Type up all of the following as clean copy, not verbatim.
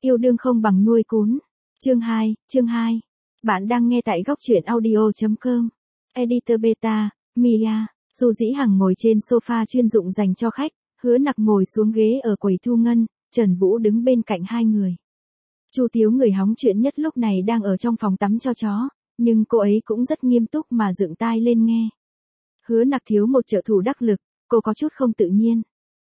Yêu đương không bằng nuôi cún. Chương 2. Bạn đang nghe tại góc truyện audio.com. Editor Beta, Mia. Du Dĩ Hằng ngồi trên sofa chuyên dụng dành cho khách, Hứa Nặc ngồi xuống ghế ở quầy thu ngân, Trần Vũ đứng bên cạnh hai người. Chu Tiếu người hóng chuyện nhất lúc này đang ở trong phòng tắm cho chó, nhưng cô ấy cũng rất nghiêm túc mà dựng tai lên nghe. Hứa Nặc thiếu một trợ thủ đắc lực, cô có chút không tự nhiên.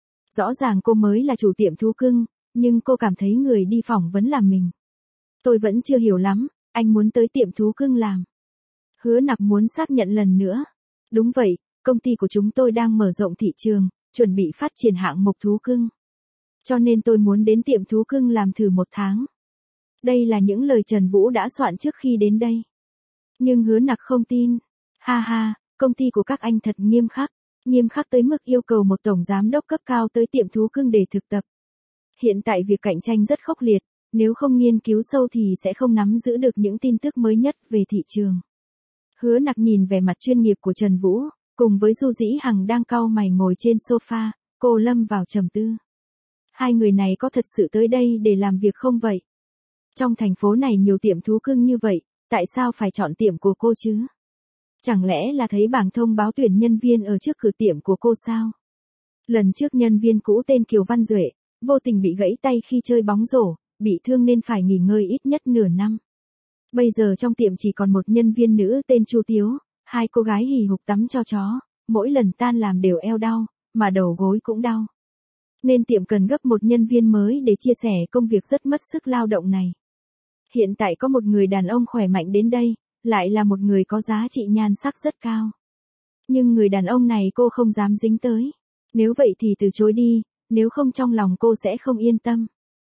Rõ ràng cô mới là chủ tiệm thú cưng, nhưng cô cảm thấy người đi phỏng vấn là mình. Tôi vẫn chưa hiểu lắm, anh muốn tới tiệm thú cưng làm. Hứa Nặc muốn xác nhận lần nữa. Đúng vậy, công ty của chúng tôi đang mở rộng thị trường, chuẩn bị phát triển hạng mục thú cưng. Cho nên tôi muốn đến tiệm thú cưng làm thử 1 tháng. Đây là những lời Trần Vũ đã soạn trước khi đến đây. Nhưng Hứa Nặc không tin. Ha ha, công ty của các anh thật nghiêm khắc tới mức yêu cầu một tổng giám đốc cấp cao tới tiệm thú cưng để thực tập. Hiện tại việc cạnh tranh rất khốc liệt, nếu không nghiên cứu sâu thì sẽ không nắm giữ được những tin tức mới nhất về thị trường. Hứa Nặc nhìn vẻ mặt chuyên nghiệp của Trần Vũ, cùng với Du Dĩ Hằng đang cau mày ngồi trên sofa, cô lâm vào trầm tư. Hai người này có thật sự tới đây để làm việc không vậy? Trong thành phố này nhiều tiệm thú cưng như vậy, tại sao phải chọn tiệm của cô chứ? Chẳng lẽ là thấy bảng thông báo tuyển nhân viên ở trước cửa tiệm của cô sao? Lần trước nhân viên cũ tên Kiều Văn Duệ, vô tình bị gãy tay khi chơi bóng rổ, bị thương nên phải nghỉ ngơi ít nhất nửa năm. Bây giờ trong tiệm chỉ còn một nhân viên nữ tên Chu Tiếu, hai cô gái hì hục tắm cho chó, mỗi lần tan làm đều eo đau, mà đầu gối cũng đau. Nên tiệm cần gấp một nhân viên mới để chia sẻ công việc rất mất sức lao động này. Hiện tại có một người đàn ông khỏe mạnh đến đây, lại là một người có giá trị nhan sắc rất cao. Nhưng người đàn ông này cô không dám dính tới. Nếu vậy thì từ chối đi, nếu không trong lòng cô sẽ không yên tâm.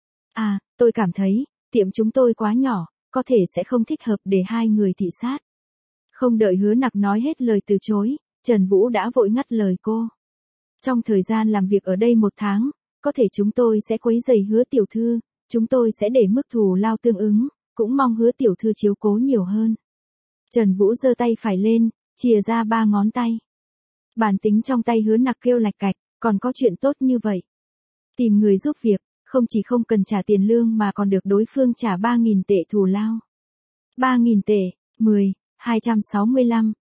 À, tôi cảm thấy, tiệm chúng tôi quá nhỏ, có thể sẽ không thích hợp để hai người thị sát. Không đợi Hứa Nặc nói hết lời từ chối, Trần Vũ đã vội ngắt lời cô. Trong thời gian làm việc ở đây 1 tháng, có thể chúng tôi sẽ quấy rầy Hứa tiểu thư, chúng tôi sẽ để mức thù lao tương ứng, cũng mong Hứa tiểu thư chiếu cố nhiều hơn. Trần Vũ giơ tay phải lên, chìa ra 3 ngón tay. Bản tính trong tay Hứa Nặc kêu lạch cạch, còn có chuyện tốt như vậy. Tìm người giúp việc, không chỉ không cần trả tiền lương mà còn được đối phương trả 3.000 tệ thù lao. 3.000 tệ, 265,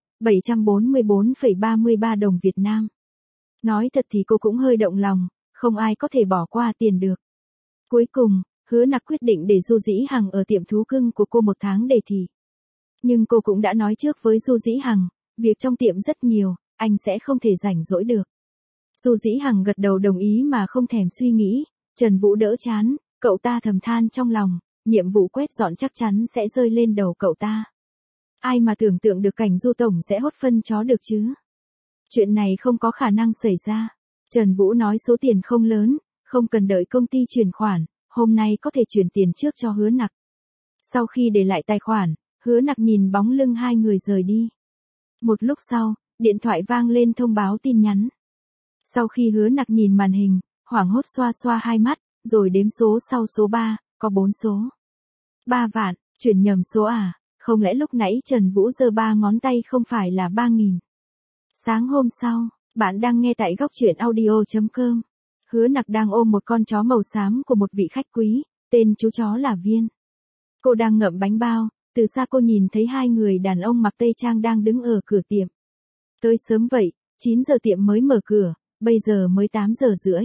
744,33 đồng Việt Nam. Nói thật thì cô cũng hơi động lòng, không ai có thể bỏ qua tiền được. Cuối cùng, Hứa Nặc quyết định để Du Dĩ Hằng ở tiệm thú cưng của cô 1 tháng để thị. Nhưng cô cũng đã nói trước với Du Dĩ Hằng, việc trong tiệm rất nhiều, anh sẽ không thể rảnh rỗi được. Du Dĩ Hằng gật đầu đồng ý mà không thèm suy nghĩ. Trần Vũ đỡ chán, cậu ta thầm than trong lòng, nhiệm vụ quét dọn chắc chắn sẽ rơi lên đầu cậu ta. Ai mà tưởng tượng được cảnh Du tổng sẽ hốt phân chó được chứ? Chuyện này không có khả năng xảy ra. Trần Vũ nói số tiền không lớn, không cần đợi công ty chuyển khoản, hôm nay có thể chuyển tiền trước cho Hứa Nặc. Sau khi để lại tài khoản, Hứa Nặc nhìn bóng lưng hai người rời đi. Một lúc sau, điện thoại vang lên thông báo tin nhắn. Sau khi Hứa Nặc nhìn màn hình, hoảng hốt xoa xoa hai mắt, rồi đếm số sau số 3, có 4 số. 3 vạn, chuyển nhầm số à, không lẽ lúc nãy Trần Vũ giơ 3 ngón tay không phải là 3.000. Sáng hôm sau, bạn đang nghe tại góc truyện audio.com. Hứa Nặc đang ôm một con chó màu xám của một vị khách quý, tên chú chó là Viên. Cô đang ngậm bánh bao, từ xa cô nhìn thấy hai người đàn ông mặc tây trang đang đứng ở cửa tiệm. Tới sớm vậy, 9 giờ tiệm mới mở cửa, bây giờ mới 8 giờ rưỡi.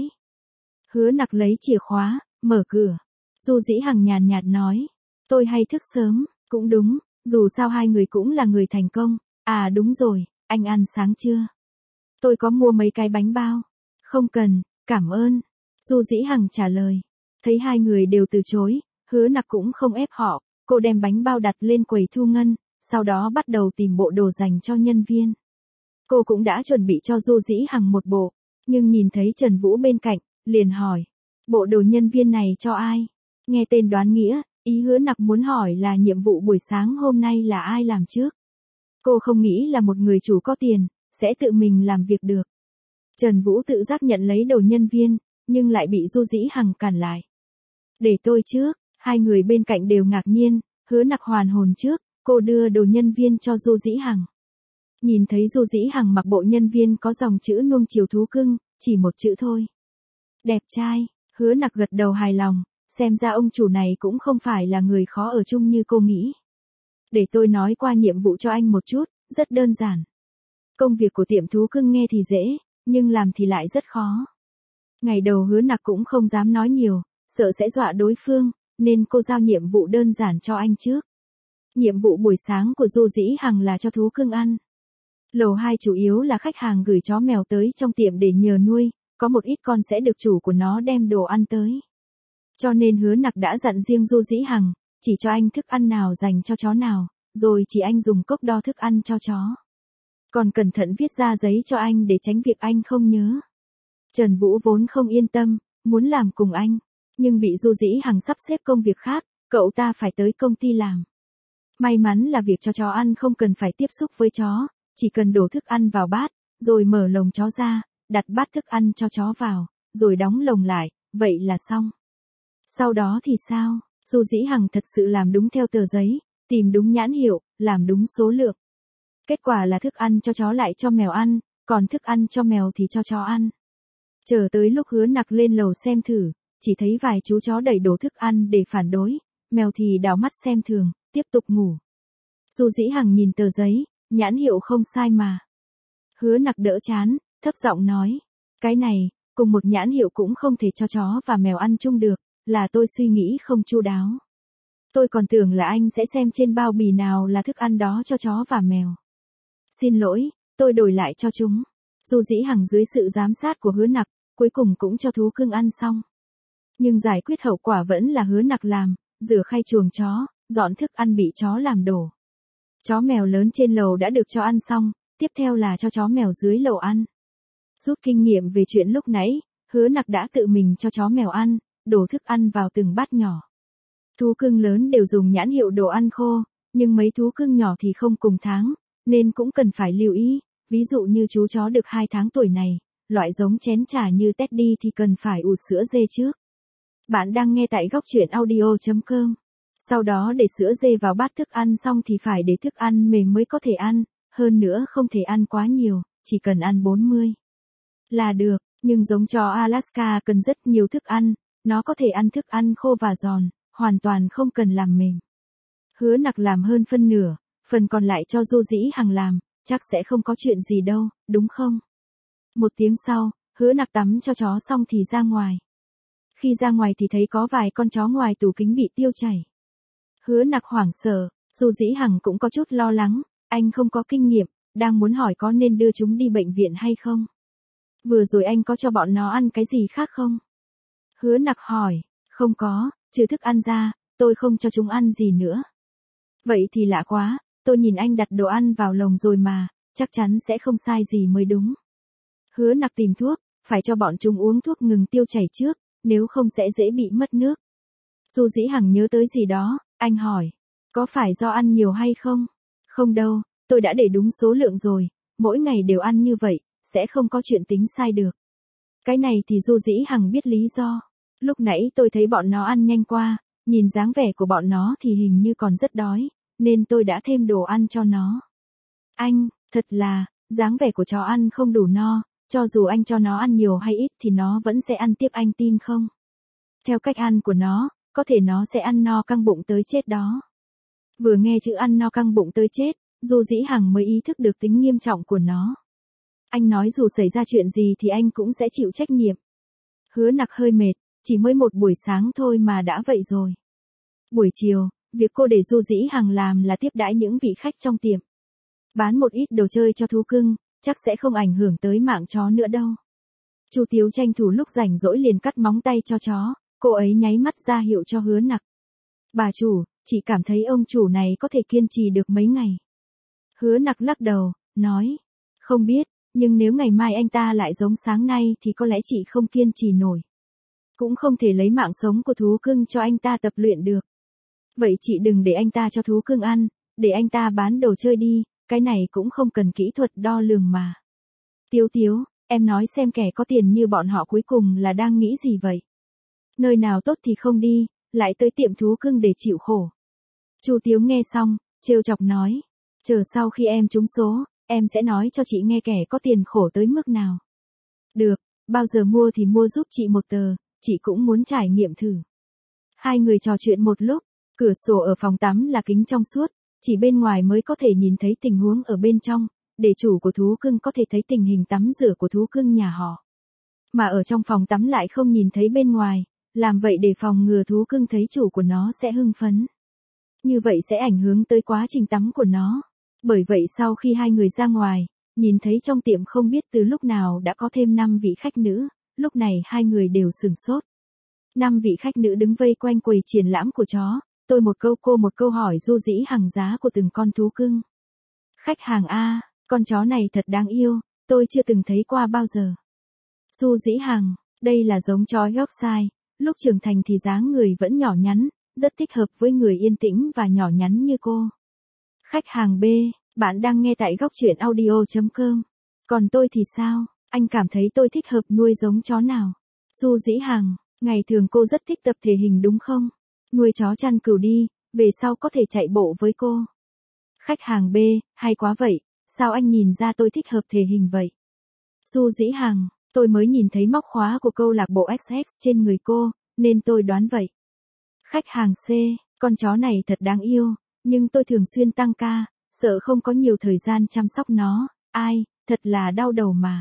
Hứa Nặc lấy chìa khóa, mở cửa. Du Dĩ Hằng nhàn nhạt nói, tôi hay thức sớm, cũng đúng, dù sao hai người cũng là người thành công. À đúng rồi, anh ăn sáng chưa? Tôi có mua mấy cái bánh bao. Không cần, cảm ơn. Du Dĩ Hằng trả lời. Thấy hai người đều từ chối, Hứa Nặc cũng không ép họ, cô đem bánh bao đặt lên quầy thu ngân, sau đó bắt đầu tìm bộ đồ dành cho nhân viên. Cô cũng đã chuẩn bị cho Du Dĩ Hằng một bộ, nhưng nhìn thấy Trần Vũ bên cạnh, liền hỏi, bộ đồ nhân viên này cho ai? Nghe tên đoán nghĩa, ý Hứa Nặc muốn hỏi là nhiệm vụ buổi sáng hôm nay là ai làm trước. Cô không nghĩ là một người chủ có tiền, sẽ tự mình làm việc được. Trần Vũ tự giác nhận lấy đồ nhân viên, nhưng lại bị Du Dĩ Hằng cản lại. Để tôi trước, hai người bên cạnh đều ngạc nhiên, Hứa Nặc hoàn hồn trước, cô đưa đồ nhân viên cho Du Dĩ Hằng. Nhìn thấy Du Dĩ Hằng mặc bộ nhân viên có dòng chữ nuông chiều thú cưng, chỉ một chữ thôi. Đẹp trai, Hứa Nặc gật đầu hài lòng, xem ra ông chủ này cũng không phải là người khó ở chung như cô nghĩ. Để tôi nói qua nhiệm vụ cho anh một chút, rất đơn giản. Công việc của tiệm thú cưng nghe thì dễ, nhưng làm thì lại rất khó. Ngày đầu Hứa Nặc cũng không dám nói nhiều, sợ sẽ dọa đối phương, nên cô giao nhiệm vụ đơn giản cho anh trước. Nhiệm vụ buổi sáng của Du Dĩ Hằng là cho thú cưng ăn. Lầu 2 chủ yếu là khách hàng gửi chó mèo tới trong tiệm để nhờ nuôi, có một ít con sẽ được chủ của nó đem đồ ăn tới. Cho nên Hứa Nặc đã dặn riêng Du Dĩ Hằng, chỉ cho anh thức ăn nào dành cho chó nào, rồi chỉ anh dùng cốc đo thức ăn cho chó. Còn cẩn thận viết ra giấy cho anh để tránh việc anh không nhớ. Trần Vũ vốn không yên tâm, muốn làm cùng anh, nhưng bị Du Dĩ Hằng sắp xếp công việc khác, cậu ta phải tới công ty làm. May mắn là việc cho chó ăn không cần phải tiếp xúc với chó, chỉ cần đổ thức ăn vào bát, rồi mở lồng chó ra, đặt bát thức ăn cho chó vào, rồi đóng lồng lại, vậy là xong. Sau đó thì sao? Du Dĩ Hằng thật sự làm đúng theo tờ giấy, tìm đúng nhãn hiệu, làm đúng số lượng. Kết quả là thức ăn cho chó lại cho mèo ăn, còn thức ăn cho mèo thì cho chó ăn. Chờ tới lúc Hứa Nặc lên lầu xem thử, chỉ thấy vài chú chó đẩy đổ thức ăn để phản đối, mèo thì đảo mắt xem thường, tiếp tục ngủ. Du Dĩ Hằng nhìn tờ giấy, nhãn hiệu không sai mà. Hứa Nặc đỡ chán, thấp giọng nói, cái này, cùng một nhãn hiệu cũng không thể cho chó và mèo ăn chung được, là tôi suy nghĩ không chu đáo. Tôi còn tưởng là anh sẽ xem trên bao bì nào là thức ăn đó cho chó và mèo. Xin lỗi, tôi đổi lại cho chúng. Du Dĩ Hằng dưới sự giám sát của Hứa Nặc, cuối cùng cũng cho thú cưng ăn xong. Nhưng giải quyết hậu quả vẫn là Hứa Nặc làm, rửa khay chuồng chó, dọn thức ăn bị chó làm đổ. Chó mèo lớn trên lầu đã được cho ăn xong, tiếp theo là cho chó mèo dưới lầu ăn. Rút kinh nghiệm về chuyện lúc nãy, Hứa Nặc đã tự mình cho chó mèo ăn, đổ thức ăn vào từng bát nhỏ. Thú cưng lớn đều dùng nhãn hiệu đồ ăn khô, nhưng mấy thú cưng nhỏ thì không cùng tháng, nên cũng cần phải lưu ý, ví dụ như chú chó được 2 tháng tuổi này, loại giống chén trà như Teddy thì cần phải ủ sữa dê trước. Bạn đang nghe tại góc truyện audio.com. Sau đó để sữa dê vào bát thức ăn xong thì phải để thức ăn mềm mới có thể ăn, hơn nữa không thể ăn quá nhiều, chỉ cần ăn 40 là được, nhưng giống chó Alaska cần rất nhiều thức ăn, nó có thể ăn thức ăn khô và giòn, hoàn toàn không cần làm mềm. Hứa Nặc làm hơn phân nửa, phần còn lại cho Du Dĩ Hằng làm, chắc sẽ không có chuyện gì đâu, đúng không? Một tiếng sau, Hứa Nặc tắm cho chó xong thì ra ngoài. Khi ra ngoài thì thấy có vài con chó ngoài tủ kính bị tiêu chảy. Hứa Nặc hoảng sợ, Du Dĩ Hằng cũng có chút lo lắng, anh không có kinh nghiệm, đang muốn hỏi có nên đưa chúng đi bệnh viện hay không. Vừa rồi anh có cho bọn nó ăn cái gì khác không? Hứa Nặc hỏi, không có, trừ thức ăn ra, tôi không cho chúng ăn gì nữa. Vậy thì lạ quá, tôi nhìn anh đặt đồ ăn vào lồng rồi mà, chắc chắn sẽ không sai gì mới đúng. Hứa Nặc tìm thuốc, phải cho bọn chúng uống thuốc ngừng tiêu chảy trước, nếu không sẽ dễ bị mất nước. Du Dĩ Hằng nhớ tới gì đó, anh hỏi, có phải do ăn nhiều hay không? Không đâu, tôi đã để đúng số lượng rồi, mỗi ngày đều ăn như vậy, sẽ không có chuyện tính sai được. Cái này thì Du Dĩ Hằng biết lý do. Lúc nãy tôi thấy bọn nó ăn nhanh qua, nhìn dáng vẻ của bọn nó thì hình như còn rất đói, nên tôi đã thêm đồ ăn cho nó. Anh, thật là, dáng vẻ của chó ăn không đủ no, cho dù anh cho nó ăn nhiều hay ít thì nó vẫn sẽ ăn tiếp, anh tin không? Theo cách ăn của nó, có thể nó sẽ ăn no căng bụng tới chết đó. Vừa nghe chữ ăn no căng bụng tới chết, Du Dĩ Hằng mới ý thức được tính nghiêm trọng của nó. Anh nói dù xảy ra chuyện gì thì anh cũng sẽ chịu trách nhiệm. Hứa Nặc hơi mệt, chỉ mới một buổi sáng thôi mà đã vậy rồi. Buổi chiều, việc cô để Du Dĩ Hằng làm là tiếp đãi những vị khách trong tiệm. Bán một ít đồ chơi cho thú cưng, chắc sẽ không ảnh hưởng tới mạng chó nữa đâu. Chu Tiếu tranh thủ lúc rảnh rỗi liền cắt móng tay cho chó, cô ấy nháy mắt ra hiệu cho Hứa Nặc. Bà chủ, chị cảm thấy ông chủ này có thể kiên trì được mấy ngày. Hứa Nặc lắc đầu, nói, không biết, nhưng nếu ngày mai anh ta lại giống sáng nay thì có lẽ chị không kiên trì nổi. Cũng không thể lấy mạng sống của thú cưng cho anh ta tập luyện được. Vậy chị đừng để anh ta cho thú cưng ăn, để anh ta bán đồ chơi đi, cái này cũng không cần kỹ thuật đo lường mà. Tiếu Tiếu, em nói xem kẻ có tiền như bọn họ cuối cùng là đang nghĩ gì vậy? Nơi nào tốt thì không đi, lại tới tiệm thú cưng để chịu khổ. Chu Tiếu nghe xong, trêu chọc nói, chờ sau khi em trúng số, em sẽ nói cho chị nghe kẻ có tiền khổ tới mức nào. Được, bao giờ mua thì mua giúp chị một tờ, chị cũng muốn trải nghiệm thử. Hai người trò chuyện một lúc, cửa sổ ở phòng tắm là kính trong suốt, chỉ bên ngoài mới có thể nhìn thấy tình huống ở bên trong, để chủ của thú cưng có thể thấy tình hình tắm rửa của thú cưng nhà họ. Mà ở trong phòng tắm lại không nhìn thấy bên ngoài, làm vậy để phòng ngừa thú cưng thấy chủ của nó sẽ hưng phấn. Như vậy sẽ ảnh hưởng tới quá trình tắm của nó. Bởi vậy sau khi hai người ra ngoài, nhìn thấy trong tiệm không biết từ lúc nào đã có thêm 5 vị khách nữ, lúc này hai người đều sửng sốt. 5 vị khách nữ đứng vây quanh quầy triển lãm của chó, tôi một câu cô một câu hỏi ru rĩ hàng giá của từng con thú cưng. Khách hàng A, con chó này thật đáng yêu, tôi chưa từng thấy qua bao giờ. Ru rĩ hàng, đây là giống chó Yorkshire, lúc trưởng thành thì dáng người vẫn nhỏ nhắn, rất thích hợp với người yên tĩnh và nhỏ nhắn như cô. Khách hàng B, bạn đang nghe tại góc truyện audio.com. Còn tôi thì sao, anh cảm thấy tôi thích hợp nuôi giống chó nào? Ru rĩ hàng, ngày thường cô rất thích tập thể hình đúng không? Nuôi chó chăn cừu đi, về sau có thể chạy bộ với cô. Khách hàng B, hay quá vậy, sao anh nhìn ra tôi thích hợp thể hình vậy? Ru rĩ hàng, tôi mới nhìn thấy móc khóa của câu lạc bộ XX trên người cô, nên tôi đoán vậy. Khách hàng C, con chó này thật đáng yêu, nhưng tôi thường xuyên tăng ca, sợ không có nhiều thời gian chăm sóc nó, ai, thật là đau đầu mà.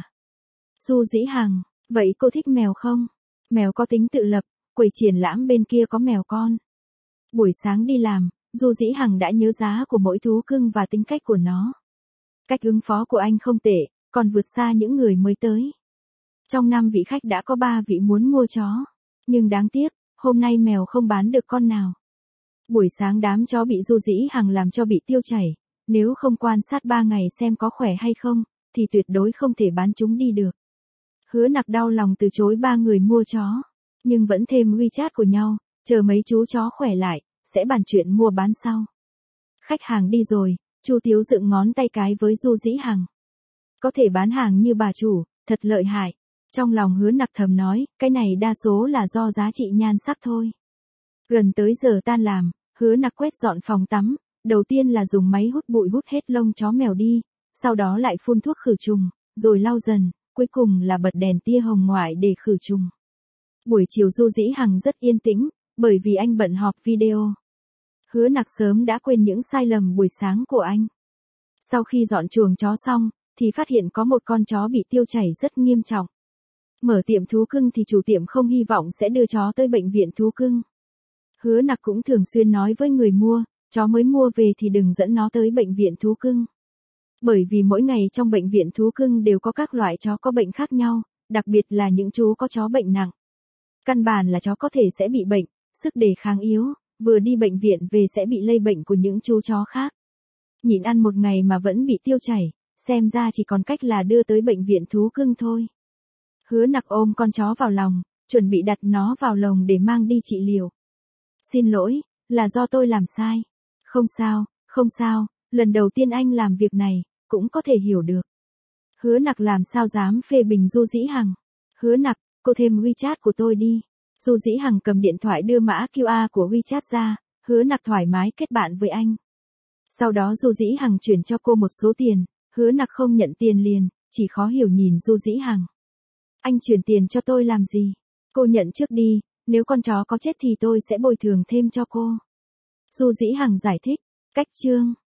Ru rĩ hàng, vậy cô thích mèo không? Mèo có tính tự lập, quầy triển lãm bên kia có mèo con. Buổi sáng đi làm, Ru rĩ hằng đã nhớ giá của mỗi thú cưng và tính cách của nó. Cách ứng phó của anh không tệ, còn vượt xa những người mới tới. Trong 5 vị khách đã có 3 vị muốn mua chó. Nhưng đáng tiếc, hôm nay mèo không bán được con nào. Buổi sáng đám chó bị Ru rĩ hằng làm cho bị tiêu chảy. Nếu không quan sát 3 ngày xem có khỏe hay không, thì tuyệt đối không thể bán chúng đi được. Hứa Nặc đau lòng từ chối 3 người mua chó. Nhưng vẫn thêm WeChat của nhau, chờ mấy chú chó khỏe lại, sẽ bàn chuyện mua bán sau. Khách hàng đi rồi, Chu Tiếu dựng ngón tay cái với Ru rĩ hằng. Có thể bán hàng như bà chủ, thật lợi hại. Trong lòng Hứa Nặc thầm nói, cái này đa số là do giá trị nhan sắc thôi. Gần tới giờ tan làm, Hứa Nặc quét dọn phòng tắm, đầu tiên là dùng máy hút bụi hút hết lông chó mèo đi, sau đó lại phun thuốc khử trùng, rồi lau dần, cuối cùng là bật đèn tia hồng ngoại để khử trùng. Buổi chiều Ru rĩ hằng rất yên tĩnh, bởi vì anh bận họp video. Hứa Nặc sớm đã quên những sai lầm buổi sáng của anh. Sau khi dọn chuồng chó xong, thì phát hiện có một con chó bị tiêu chảy rất nghiêm trọng. Mở tiệm thú cưng thì chủ tiệm không hy vọng sẽ đưa chó tới bệnh viện thú cưng. Hứa Nặc cũng thường xuyên nói với người mua, chó mới mua về thì đừng dẫn nó tới bệnh viện thú cưng. Bởi vì mỗi ngày trong bệnh viện thú cưng đều có các loại chó có bệnh khác nhau, đặc biệt là những chú có chó bệnh nặng. Căn bản là chó có thể sẽ bị bệnh, sức đề kháng yếu, vừa đi bệnh viện về sẽ bị lây bệnh của những chú chó khác. Nhịn ăn một ngày mà vẫn bị tiêu chảy, xem ra chỉ còn cách là đưa tới bệnh viện thú cưng thôi. Hứa Nặc ôm con chó vào lòng, chuẩn bị đặt nó vào lồng để mang đi trị liệu. Xin lỗi, là do tôi làm sai. Không sao, lần đầu tiên anh làm việc này, cũng có thể hiểu được. Hứa Nặc làm sao dám phê bình Ru rĩ hằng. Hứa Nặc, cô thêm WeChat của tôi đi. Ru rĩ hằng cầm điện thoại đưa mã QR của WeChat ra, Hứa Nặc thoải mái kết bạn với anh. Sau đó Ru rĩ hằng chuyển cho cô một số tiền, Hứa Nặc không nhận tiền liền, chỉ khó hiểu nhìn Ru rĩ hằng. Anh chuyển tiền cho tôi làm gì? Cô nhận trước đi, nếu con chó có chết thì tôi sẽ bồi thường thêm cho cô. Ru rĩ hằng giải thích, cách chương.